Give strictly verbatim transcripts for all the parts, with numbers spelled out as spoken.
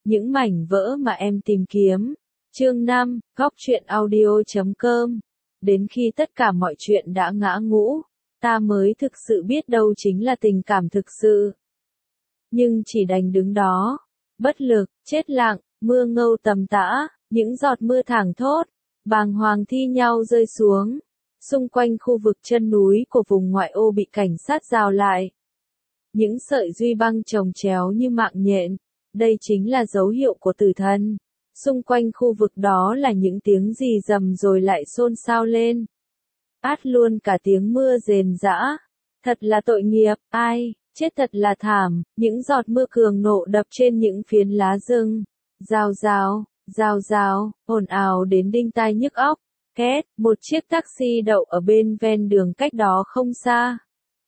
Những mảnh vỡ mà em tìm kiếm. Chương năm, góc truyện audio chấm com. Đến khi tất cả mọi chuyện đã ngã ngũ, ta mới thực sự biết đâu chính là tình cảm thực sự. Nhưng chỉ đành đứng đó, bất lực, chết lặng, mưa ngâu tầm tã, những giọt mưa thảng thốt, bàng hoàng thi nhau rơi xuống. Xung quanh khu vực chân núi của vùng ngoại ô bị cảnh sát rào lại. Những sợi duy băng chồng chéo như mạng nhện, đây chính là dấu hiệu của tử thần. Xung quanh khu vực đó là những tiếng rì rầm rồi lại xôn xao lên. Át luôn cả tiếng mưa rền rã. Thật là tội nghiệp, ai, chết thật là thảm, những giọt mưa cường nộ đập trên những phiến lá rừng. Rào rào, rào rào, ồn ào đến đinh tai nhức óc. Két, một chiếc taxi đậu ở bên ven đường cách đó không xa.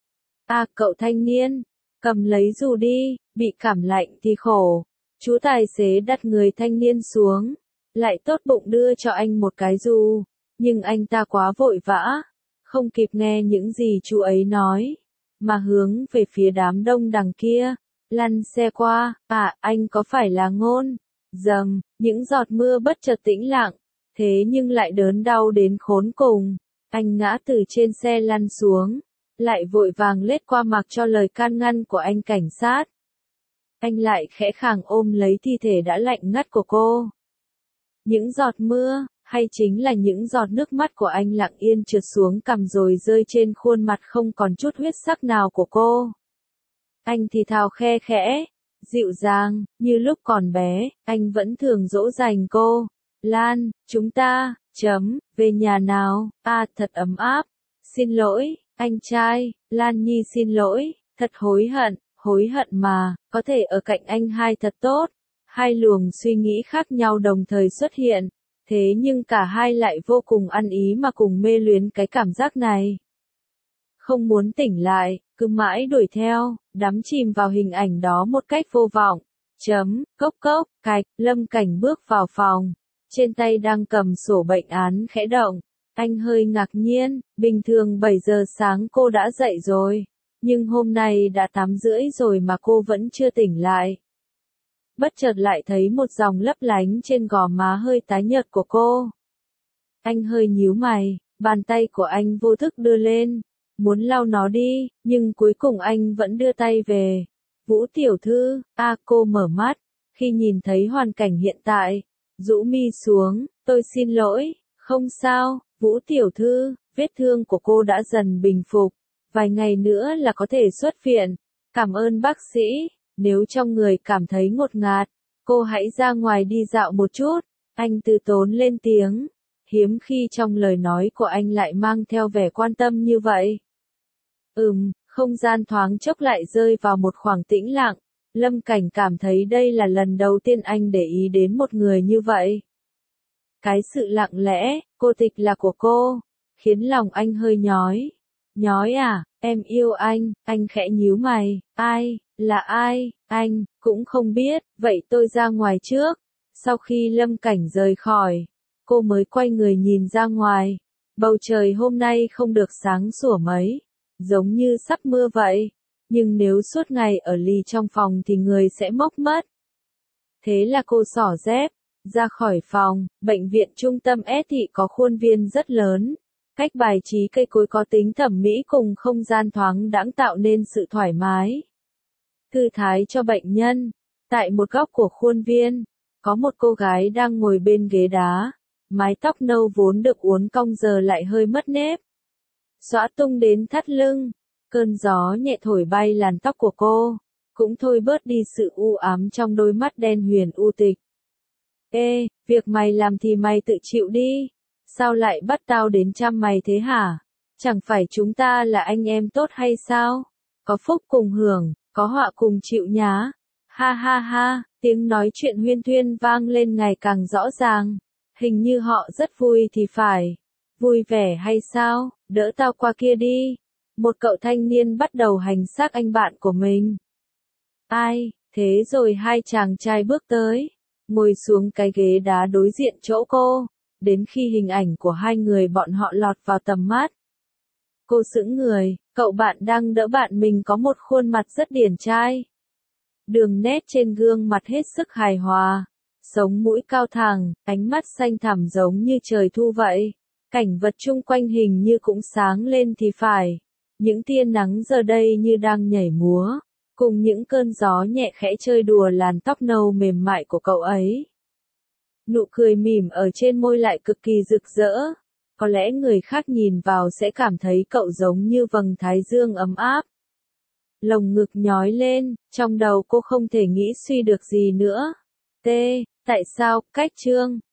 À, cậu thanh niên, cầm lấy dù đi, bị cảm lạnh thì khổ. Chú tài xế đặt người thanh niên xuống, lại tốt bụng đưa cho anh một cái dù, nhưng anh ta quá vội vã, không kịp nghe những gì chú ấy nói, mà hướng về phía đám đông đằng kia, lăn xe qua. À, anh có phải là Ngôn? Dầm, những giọt mưa bất chợt tĩnh lặng, thế nhưng lại đớn đau đến khốn cùng. Anh ngã từ trên xe lăn xuống, lại vội vàng lết qua mặc cho lời can ngăn của anh cảnh sát. Anh lại khẽ khàng ôm lấy thi thể đã lạnh ngắt của cô. Những giọt mưa, hay chính là những giọt nước mắt của anh lặng yên trượt xuống cằm rồi rơi trên khuôn mặt không còn chút huyết sắc nào của cô. Anh thì thào khe khẽ, dịu dàng, như lúc còn bé, anh vẫn thường dỗ dành cô. Lan, chúng ta, chấm, về nhà nào, à, thật ấm áp. Xin lỗi, anh trai, Lan Nhi xin lỗi, thật hối hận. Hối hận mà, có thể ở cạnh anh hai thật tốt. Hai luồng suy nghĩ khác nhau đồng thời xuất hiện, thế nhưng cả hai lại vô cùng ăn ý mà cùng mê luyến cái cảm giác này. Không muốn tỉnh lại, cứ mãi đuổi theo, đắm chìm vào hình ảnh đó một cách vô vọng. Chấm, cốc cốc, cạch, Lâm Cảnh bước vào phòng, trên tay đang cầm sổ bệnh án khẽ động. Anh hơi ngạc nhiên, bình thường bảy giờ sáng cô đã dậy rồi. Nhưng hôm nay đã tám rưỡi rồi mà cô vẫn chưa tỉnh lại. Bất chợt lại thấy một dòng lấp lánh trên gò má hơi tái nhợt của cô. Anh hơi nhíu mày, bàn tay của anh vô thức đưa lên, muốn lau nó đi, nhưng cuối cùng anh vẫn đưa tay về. Vũ tiểu thư, a cô mở mắt, khi nhìn thấy hoàn cảnh hiện tại, rũ mi xuống, tôi xin lỗi, không sao, Vũ tiểu thư, vết thương của cô đã dần bình phục. Vài ngày nữa là có thể xuất viện. Cảm ơn bác sĩ, nếu trong người cảm thấy ngột ngạt, cô hãy ra ngoài đi dạo một chút. Anh từ tốn lên tiếng, hiếm khi trong lời nói của anh lại mang theo vẻ quan tâm như vậy. Ừm, không gian thoáng chốc lại rơi vào một khoảng tĩnh lặng. Lâm Cảnh cảm thấy đây là lần đầu tiên anh để ý đến một người như vậy. Cái sự lặng lẽ, cô tịch là của cô, khiến lòng anh hơi nhói. Nhói à, em yêu anh, anh khẽ nhíu mày, ai, là ai, anh, cũng không biết, vậy tôi ra ngoài trước. Sau khi Lâm Cảnh rời khỏi, cô mới quay người nhìn ra ngoài. Bầu trời hôm nay không được sáng sủa mấy, giống như sắp mưa vậy. Nhưng nếu suốt ngày ở lì trong phòng thì người sẽ mốc mất. Thế là cô xỏ dép, ra khỏi phòng. Bệnh viện trung tâm S thị có khuôn viên rất lớn. Cách bài trí cây cối có tính thẩm mỹ cùng không gian thoáng đãng tạo nên sự thoải mái, thư thái cho bệnh nhân. Tại một góc của khuôn viên, có một cô gái đang ngồi bên ghế đá, mái tóc nâu vốn được uốn cong giờ lại hơi mất nếp, xõa tung đến thắt lưng. Cơn gió nhẹ thổi bay làn tóc của cô, cũng thôi bớt đi sự u ám trong đôi mắt đen huyền u tịch. Ê, việc mày làm thì mày tự chịu đi. Sao lại bắt tao đến chăm mày thế hả? Chẳng phải chúng ta là anh em tốt hay sao? Có phúc cùng hưởng, có họa cùng chịu nhá. Ha ha ha, tiếng nói chuyện huyên thuyên vang lên ngày càng rõ ràng. Hình như họ rất vui thì phải. Vui vẻ hay sao? Đỡ tao qua kia đi. Một cậu thanh niên bắt đầu hành xác anh bạn của mình. Ai, thế rồi hai chàng trai bước tới, ngồi xuống cái ghế đá đối diện chỗ cô. Đến khi hình ảnh của hai người bọn họ lọt vào tầm mắt, cô sững người, cậu bạn đang đỡ bạn mình có một khuôn mặt rất điển trai. Đường nét trên gương mặt hết sức hài hòa, sống mũi cao thẳng, ánh mắt xanh thẳm giống như trời thu vậy. Cảnh vật chung quanh hình như cũng sáng lên thì phải. Những tia nắng giờ đây như đang nhảy múa, cùng những cơn gió nhẹ khẽ chơi đùa làn tóc nâu mềm mại của cậu ấy. Nụ cười mỉm ở trên môi lại cực kỳ rực rỡ. Có lẽ người khác nhìn vào sẽ cảm thấy cậu giống như vầng thái dương ấm áp. Lồng ngực nhói lên, trong đầu cô không thể nghĩ suy được gì nữa. T. Tại sao, cách chương